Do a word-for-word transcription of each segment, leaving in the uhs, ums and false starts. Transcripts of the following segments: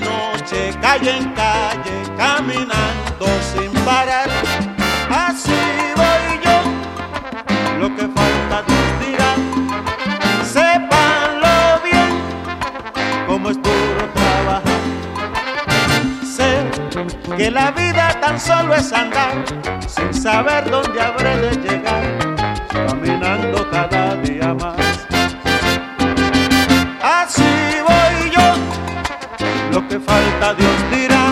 noche, calle en calle, caminando sin parar. Así voy yo, lo que falta Dios dirá. Sépanlo bien, como es duro trabajar. Sé que la vida tan solo es andar, sin saber dónde habré de llegar, caminando cada día más. Así voy yo, lo que falta Dios dirá.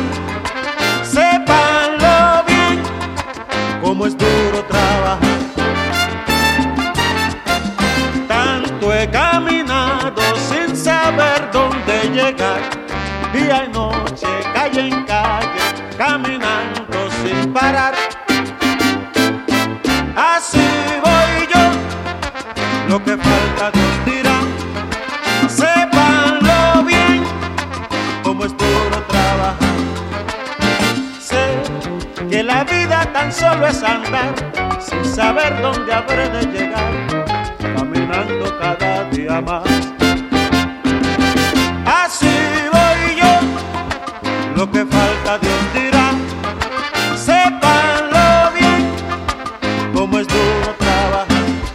Sépanlo bien, como es duro trabajar. Tanto he caminado sin saber dónde llegar, día y noche, calle en calle, caminando sin parar. Así voy yo, lo que falta Dios dirá. Sépanlo bien, como es duro trabajar. Sé que la vida tan solo es andar, sin saber dónde habré de llegar, caminando cada día más. Así voy yo, lo que falta Dios dirá. Sépanlo bien, como es duro trabajar.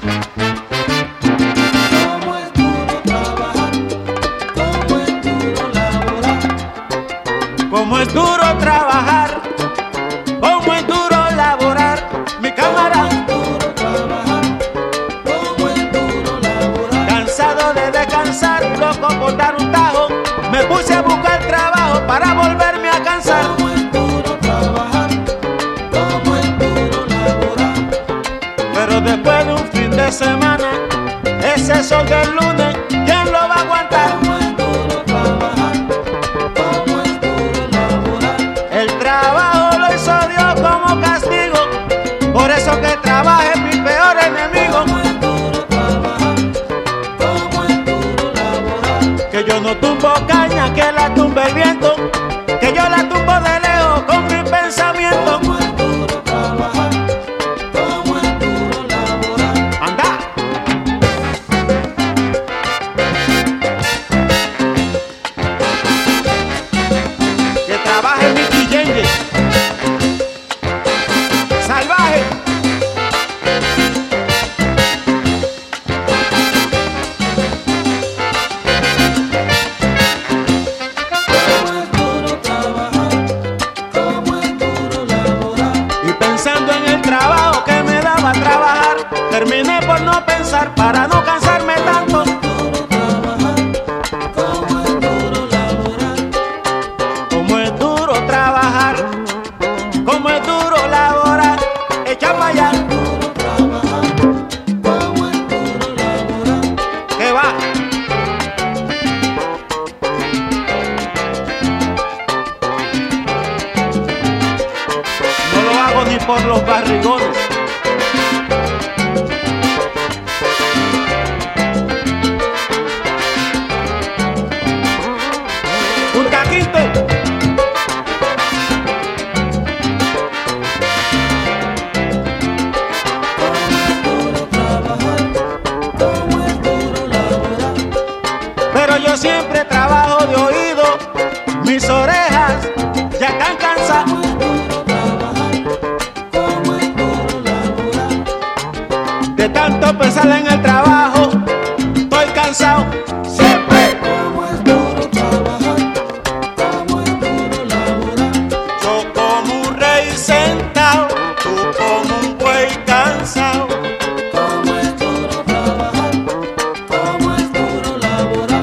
Cómo es duro trabajar, cómo es duro laborar. Cómo es duro trabajar, cómo es duro laborar, mi camarada. Duro trabajar, cómo es duro laborar. Cansado de descansar, loco por dar un tajo, me puse a buscar trabajo para volverme a cansar. Cómo es duro trabajar, cómo es duro laborar. Pero después de un fin de semana, ese sol del lunes, ¿quién lo va a aguantar? Cómo es duro trabajar, cómo es duro laborar. El trabajo lo hizo Dios como castigo, por eso que trabaje es mi peor enemigo. Cómo es duro trabajar, cómo es duro laborar. Que yo no tumbo caña, que la tumbe el viento, que yo la tumbo de lejos con mi pensamiento. Cómo es duro trabajar, cómo es duro laborar. Anda. Que trabaje Mickey Yenge, salvaje. Cómo es duro trabajar, cómo es duro laborar. Y pensando en el trabajo que me daba trabajar, terminé por no pensar para no cansarme tanto. Duro trabajar, cómo es duro laborar. Como es duro trabajar, como es duro laborar, echa para allá, Duro trabajar, cómo es duro laborar. que va. No lo hago ni por los barrigones. Un taquito. Duro trabajar, cómo es duro laborar. Pero yo siempre trabajo de oído, mis orejas ya están cansadas. Cómo es duro trabajar, cómo es duro laborar. De tanto pensar en el trabajo, estoy cansado. Siempre Cómo es duro trabajar, cómo es duro laborar. yo como un rey sentado, tú como un buey cansado. Cómo es duro trabajar, cómo es duro laborar.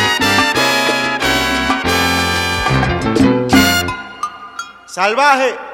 Salvaje.